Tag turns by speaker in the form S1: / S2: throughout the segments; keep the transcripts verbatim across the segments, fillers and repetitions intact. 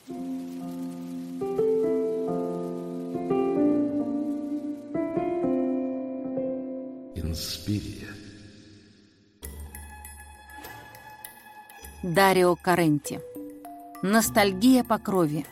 S1: Инспирия.
S2: Дарио Каренти. Ностальгия по крови.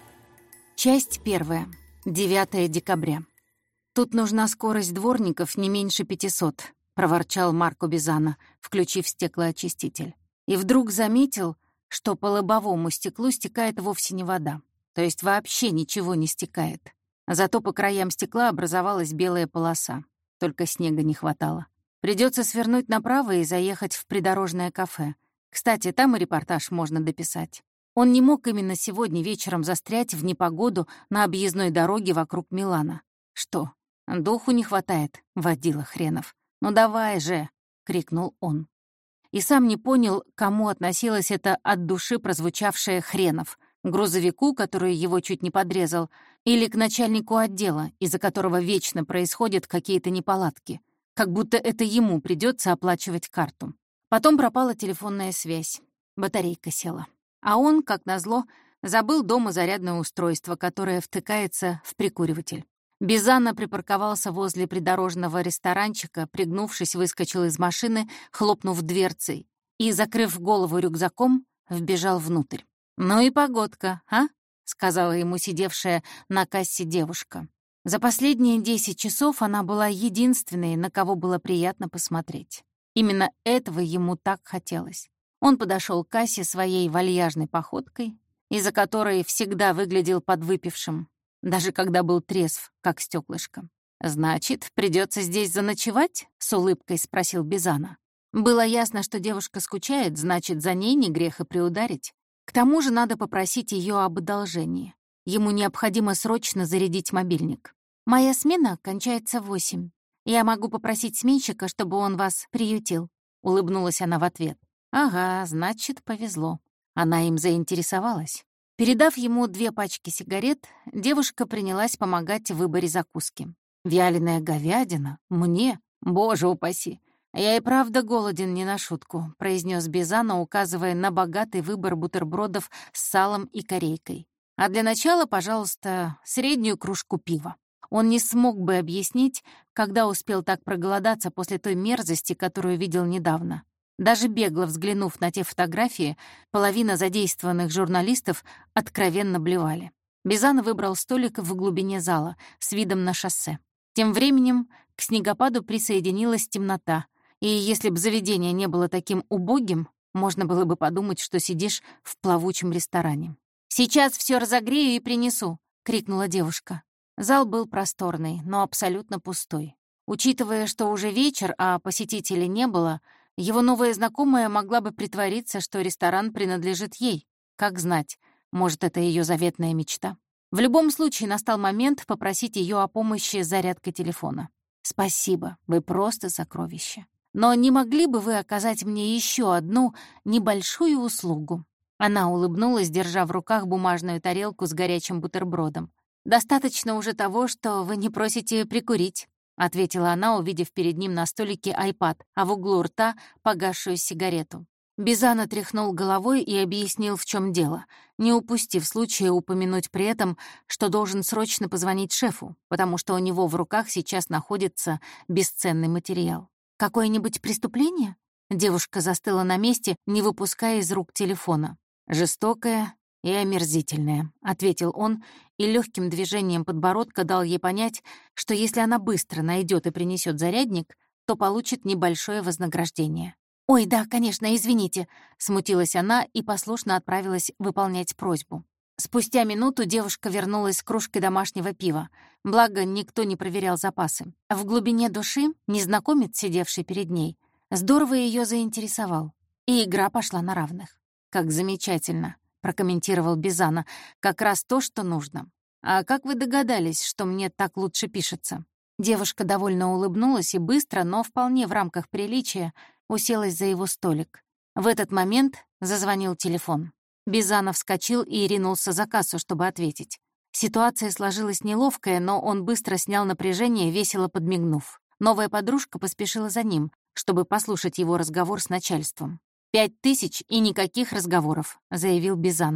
S2: Часть первая. девятое декабря. «Тут нужна скорость дворников не меньше пятисот», — проворчал Марко Бизано, включив стеклоочиститель. И вдруг заметил, что по лобовому стеклу стекает вовсе не вода. То есть вообще ничего не стекает. Зато по краям стекла образовалась белая полоса. Только снега не хватало. Придется свернуть направо и заехать в придорожное кафе. Кстати, там и репортаж можно дописать. Он не мог именно сегодня вечером застрять в непогоду на объездной дороге вокруг Милана. Что, духу не хватает, водила хренов? «Ну давай же!» — крикнул он. И сам не понял, к кому относилось это от души прозвучавшее «хренов». Грузовику, который его чуть не подрезал, или к начальнику отдела, из-за которого вечно происходят какие-то неполадки. Как будто это ему придется оплачивать карту. Потом пропала телефонная связь. Батарейка села. А он, как назло, забыл дома зарядное устройство, которое втыкается в прикуриватель. Бизано припарковался возле придорожного ресторанчика, пригнувшись, выскочил из машины, хлопнув дверцей, и, закрыв голову рюкзаком, вбежал внутрь. «Ну и погодка, а?» — сказала ему сидевшая на кассе девушка. За последние десять часов она была единственной, на кого было приятно посмотреть. Именно этого ему так хотелось. Он подошел к кассе своей вальяжной походкой, из-за которой всегда выглядел подвыпившим, даже когда был трезв, как стеклышко. «Значит, придется здесь заночевать?» — с улыбкой спросил Бизано. Было ясно, что девушка скучает, значит, за ней не грех и приударить. К тому же надо попросить ее об одолжении. Ему необходимо срочно зарядить мобильник. «Моя смена кончается в восемь. Я могу попросить сменщика, чтобы он вас приютил», — улыбнулась она в ответ. Ага, значит, повезло. Она им заинтересовалась. Передав ему две пачки сигарет, девушка принялась помогать в выборе закуски. «Вяленая говядина? Мне? Боже упаси! Я и правда голоден не на шутку», — произнес Бизано, указывая на богатый выбор бутербродов с салом и корейкой. «А для начала, пожалуйста, среднюю кружку пива». Он не смог бы объяснить, когда успел так проголодаться после той мерзости, которую видел недавно. Даже бегло взглянув на те фотографии, половина задействованных журналистов откровенно блевали. Бизано выбрал столик в глубине зала с видом на шоссе. Тем временем к снегопаду присоединилась темнота, и если бы заведение не было таким убогим, можно было бы подумать, что сидишь в плавучем ресторане. «Сейчас все разогрею и принесу!» — крикнула девушка. Зал был просторный, но абсолютно пустой. Учитывая, что уже вечер, а посетителей не было, его новая знакомая могла бы притвориться, что ресторан принадлежит ей. Как знать, может, это ее заветная мечта. В любом случае настал момент попросить ее о помощи с зарядкой телефона. «Спасибо, вы просто сокровище. Но не могли бы вы оказать мне еще одну небольшую услугу?» Она улыбнулась, держа в руках бумажную тарелку с горячим бутербродом. «Достаточно уже того, что вы не просите прикурить», — ответила она, увидев перед ним на столике айпад, а в углу рта погасшую сигарету. Бизано тряхнул головой и объяснил, в чем дело, не упустив случая упомянуть при этом, что должен срочно позвонить шефу, потому что у него в руках сейчас находится бесценный материал. «Какое-нибудь преступление?» Девушка застыла на месте, не выпуская из рук телефона. «Жестокое и омерзительное», — ответил он, и легким движением подбородка дал ей понять, что если она быстро найдет и принесет зарядник, то получит небольшое вознаграждение. «Ой, да, конечно, извините», — смутилась она и послушно отправилась выполнять просьбу. Спустя минуту девушка вернулась с кружкой домашнего пива, благо никто не проверял запасы. В глубине души незнакомец, сидевший перед ней, здорово ее заинтересовал, и игра пошла на равных. «Как замечательно», — прокомментировал Бизано, — «как раз то, что нужно. А как вы догадались, что мне так лучше пишется?» Девушка довольно улыбнулась и быстро, но вполне в рамках приличия, уселась за его столик. В этот момент зазвонил телефон. Бизано вскочил и ринулся за кассу, чтобы ответить. Ситуация сложилась неловкая, но он быстро снял напряжение, весело подмигнув. Новая подружка поспешила за ним, чтобы послушать его разговор с начальством. «Пять тысяч и никаких разговоров», — заявил Бизано.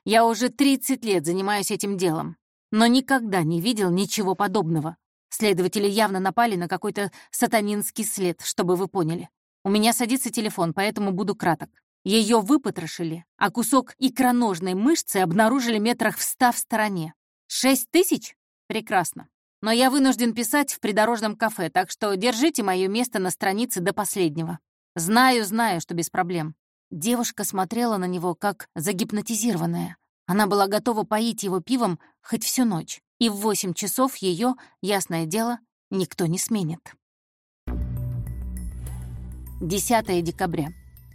S2: Я уже тридцать лет занимаюсь этим делом, но никогда не видел ничего подобного. Следователи явно напали на какой-то сатанинский след, чтобы вы поняли. У меня садится телефон, поэтому буду краток. Ее выпотрошили, а кусок икроножной мышцы обнаружили метрах в ста в стороне. Шесть тысяч? Прекрасно. Но я вынужден писать в придорожном кафе, так что держите мое место на странице до последнего. Знаю, знаю, что без проблем. Девушка смотрела на него, как загипнотизированная. Она была готова поить его пивом хоть всю ночь. И в восемь часов ее, ясное дело, никто не сменит. десятое декабря.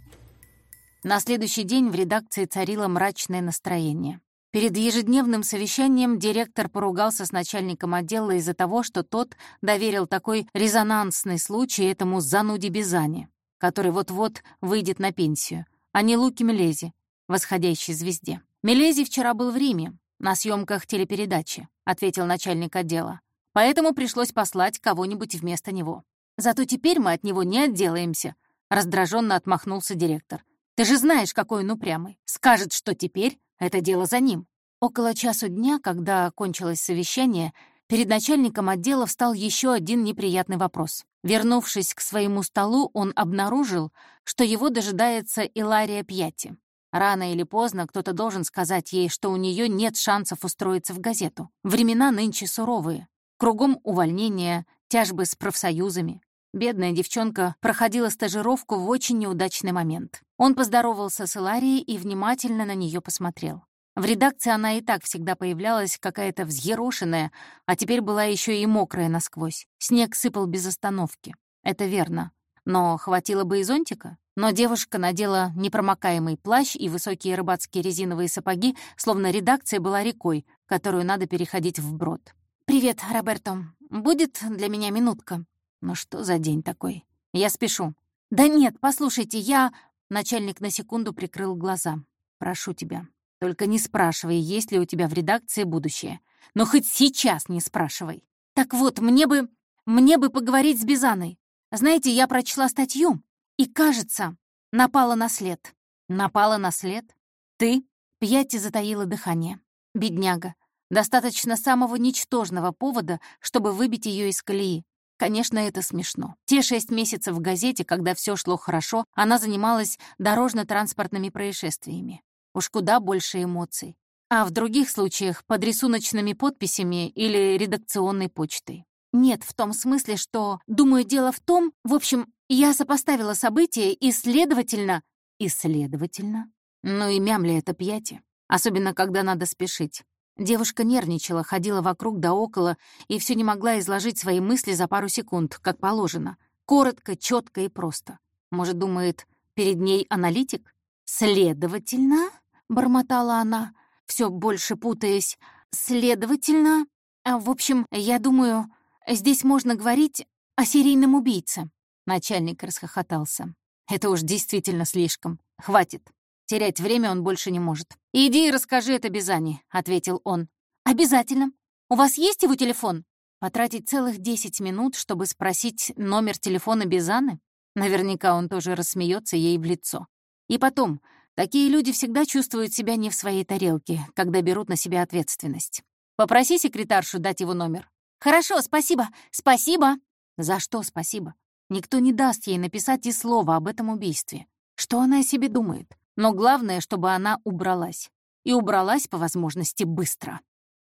S2: На следующий день в редакции царило мрачное настроение. Перед ежедневным совещанием директор поругался с начальником отдела из-за того, что тот доверил такой резонансный случай этому зануде Бизане, который вот-вот выйдет на пенсию, а не Луке Мелези, восходящей звезде. «Мелези вчера был в Риме, на съемках телепередачи», — ответил начальник отдела. «Поэтому пришлось послать кого-нибудь вместо него. Зато теперь мы от него не отделаемся», — раздраженно отмахнулся директор. «Ты же знаешь, какой он упрямый. Скажет, что теперь это дело за ним». Около часу дня, когда кончилось совещание, перед начальником отдела встал еще один неприятный вопрос. Вернувшись к своему столу, он обнаружил, что его дожидается Илария Пьятти. Рано или поздно кто-то должен сказать ей, что у нее нет шансов устроиться в газету. Времена нынче суровые. Кругом увольнения, тяжбы с профсоюзами. Бедная девчонка проходила стажировку в очень неудачный момент. Он поздоровался с Иларией и внимательно на нее посмотрел. В редакции она и так всегда появлялась какая-то взъерошенная, а теперь была еще и мокрая насквозь. Снег сыпал без остановки. Это верно. Но хватило бы и зонтика. Но девушка надела непромокаемый плащ и высокие рыбацкие резиновые сапоги, словно редакция была рекой, которую надо переходить вброд. «Привет, Роберто. Будет для меня минутка?» «Ну что за день такой? Я спешу». «Да нет, послушайте, я...» Начальник на секунду прикрыл глаза. «Прошу тебя, только не спрашивай, есть ли у тебя в редакции будущее. Но хоть сейчас не спрашивай. Так вот, мне бы... мне бы поговорить с Бизаной. Знаете, я прочла статью, и, кажется, напала на след». «Напала на след? Ты?» Пьятти затаила дыхание. Бедняга. Достаточно самого ничтожного повода, чтобы выбить ее из колеи. Конечно, это смешно. Те шесть месяцев в газете, когда все шло хорошо, она занималась дорожно-транспортными происшествиями. Уж куда больше эмоций. А в других случаях под рисуночными подписями или редакционной почтой. Нет, в том смысле, что, думаю, дело в том, в общем, я сопоставила события и, следовательно... И следовательно? Ну и мямля это Пьятти. Особенно, когда надо спешить. Девушка нервничала, ходила вокруг да около и все не могла изложить свои мысли за пару секунд, как положено. Коротко, четко и просто. Может, думает, перед ней аналитик? «Следовательно?» — бормотала она, все больше путаясь. «Следовательно? В общем, я думаю, здесь можно говорить о серийном убийце». Начальник расхохотался. «Это уж действительно слишком. Хватит. Терять время он больше не может. «Иди и расскажи это Бизане», — ответил он. «Обязательно. У вас есть его телефон?» Потратить целых десять минут, чтобы спросить номер телефона Бизаны? Наверняка он тоже рассмеется ей в лицо. И потом, такие люди всегда чувствуют себя не в своей тарелке, когда берут на себя ответственность. Попроси секретаршу дать его номер. «Хорошо, спасибо, спасибо». За что спасибо? Никто не даст ей написать и слова об этом убийстве. Что она о себе думает? Но главное, чтобы она убралась. И убралась, по возможности, быстро.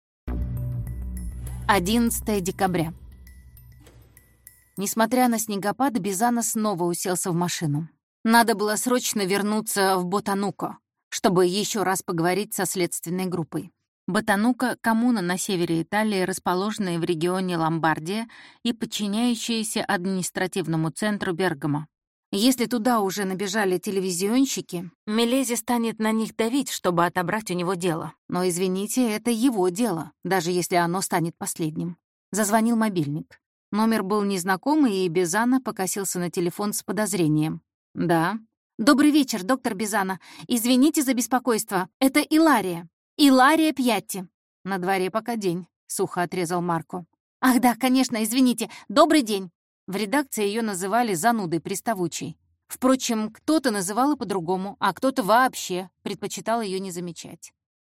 S2: одиннадцатое декабря. Несмотря на снегопад, Бизана снова уселся в машину. Надо было срочно вернуться в Ботануко, чтобы еще раз поговорить со следственной группой. Ботануко — коммуна на севере Италии, расположенная в регионе Ломбардия и подчиняющаяся административному центру Бергамо. Если туда уже набежали телевизионщики, Мелези станет на них давить, чтобы отобрать у него дело. Но, извините, это его дело, даже если оно станет последним. Зазвонил мобильник. Номер был незнакомый, и Бизана покосился на телефон с подозрением. «Да». «Добрый вечер, доктор Бизана. Извините за беспокойство. Это Илария. Илария Пьятти». «На дворе пока день», — сухо отрезал Марко. «Ах да, конечно, извините. Добрый день». В редакции ее называли занудой приставучей. Впрочем, кто-то называл и по-другому, а кто-то вообще предпочитал ее не замечать.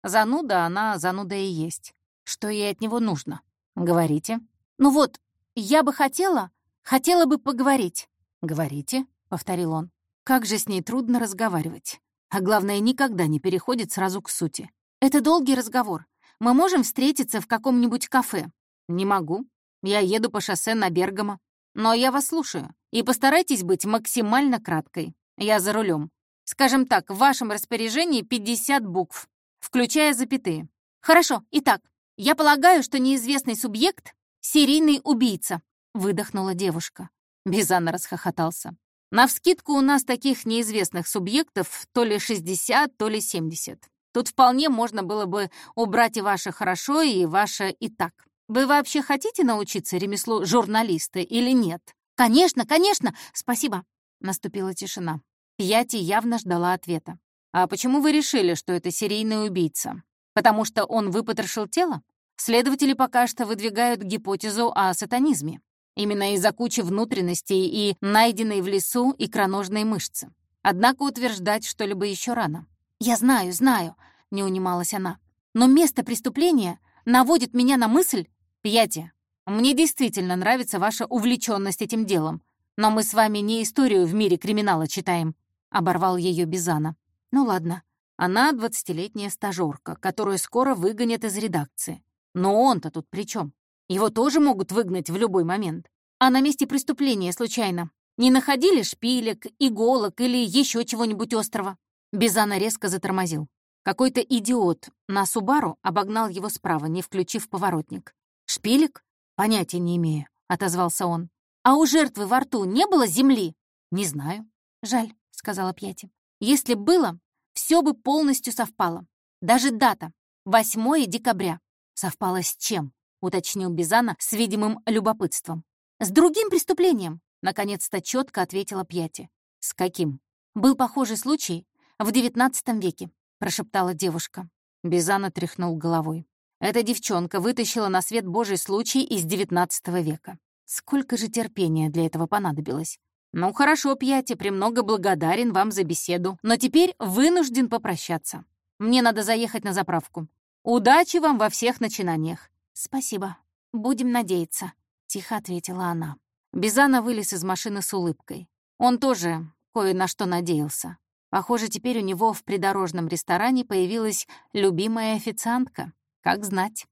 S2: Зануда она, зануда и есть. Что ей от него нужно? Говорите. Ну вот, я бы хотела, хотела бы поговорить. Говорите, — повторил он. Как же с ней трудно разговаривать. А главное, никогда не переходит сразу к сути. Это долгий разговор. Мы можем встретиться в каком-нибудь кафе? Не могу. Я еду по шоссе на Бергамо. Но я вас слушаю. И постарайтесь быть максимально краткой. Я за рулем. Скажем так, в вашем распоряжении пятьдесят букв, включая запятые. Хорошо, итак, я полагаю, что неизвестный субъект — серийный убийца, выдохнула девушка. Бизана расхохотался. Навскидку у нас таких неизвестных субъектов то ли шестьдесят, то ли семьдесят. Тут вполне можно было бы убрать и ваше «хорошо», и ваше «и так». Вы вообще хотите научиться ремеслу журналиста или нет? Конечно, конечно, спасибо. Наступила тишина. Пьяти явно ждала ответа. А почему вы решили, что это серийный убийца? Потому что он выпотрошил тело? Следователи пока что выдвигают гипотезу о сатанизме. Именно из-за кучи внутренностей и найденной в лесу икроножной мышцы. Однако утверждать что-либо еще рано. «Я знаю, знаю», — не унималась она. «Но место преступления наводит меня на мысль...» «Пьяти, мне действительно нравится ваша увлеченность этим делом, но мы с вами не историю в мире криминала читаем», — оборвал ее Бизана. «Ну ладно, она двадцатилетняя стажёрка, которую скоро выгонят из редакции. Но он-то тут при чем? Его тоже могут выгнать в любой момент. А на месте преступления, случайно, не находили шпилек, иголок или еще чего-нибудь острого?» Бизана резко затормозил. Какой-то идиот на Субару обогнал его справа, не включив поворотник. «Шпилек? Понятия не имею», — отозвался он. «А у жертвы во рту не было земли?» «Не знаю». «Жаль», — сказала Пьяти. «Если б было, все бы полностью совпало. Даже дата — восьмое декабря. «Совпало с чем?» — уточнил Бизана с видимым любопытством. «С другим преступлением», — наконец-то четко ответила Пьяти. «С каким?» «Был похожий случай в девятнадцатом веке», — прошептала девушка. Бизана тряхнул головой. Эта девчонка вытащила на свет Божий случай из девятнадцатого века. Сколько же терпения для этого понадобилось? Ну хорошо, Пьяти, премного благодарен вам за беседу, но теперь вынужден попрощаться. Мне надо заехать на заправку. Удачи вам во всех начинаниях. Спасибо. Будем надеяться, тихо ответила она. Бизана вылез из машины с улыбкой. Он тоже кое на что надеялся. Похоже, теперь у него в придорожном ресторане появилась любимая официантка. Как знать.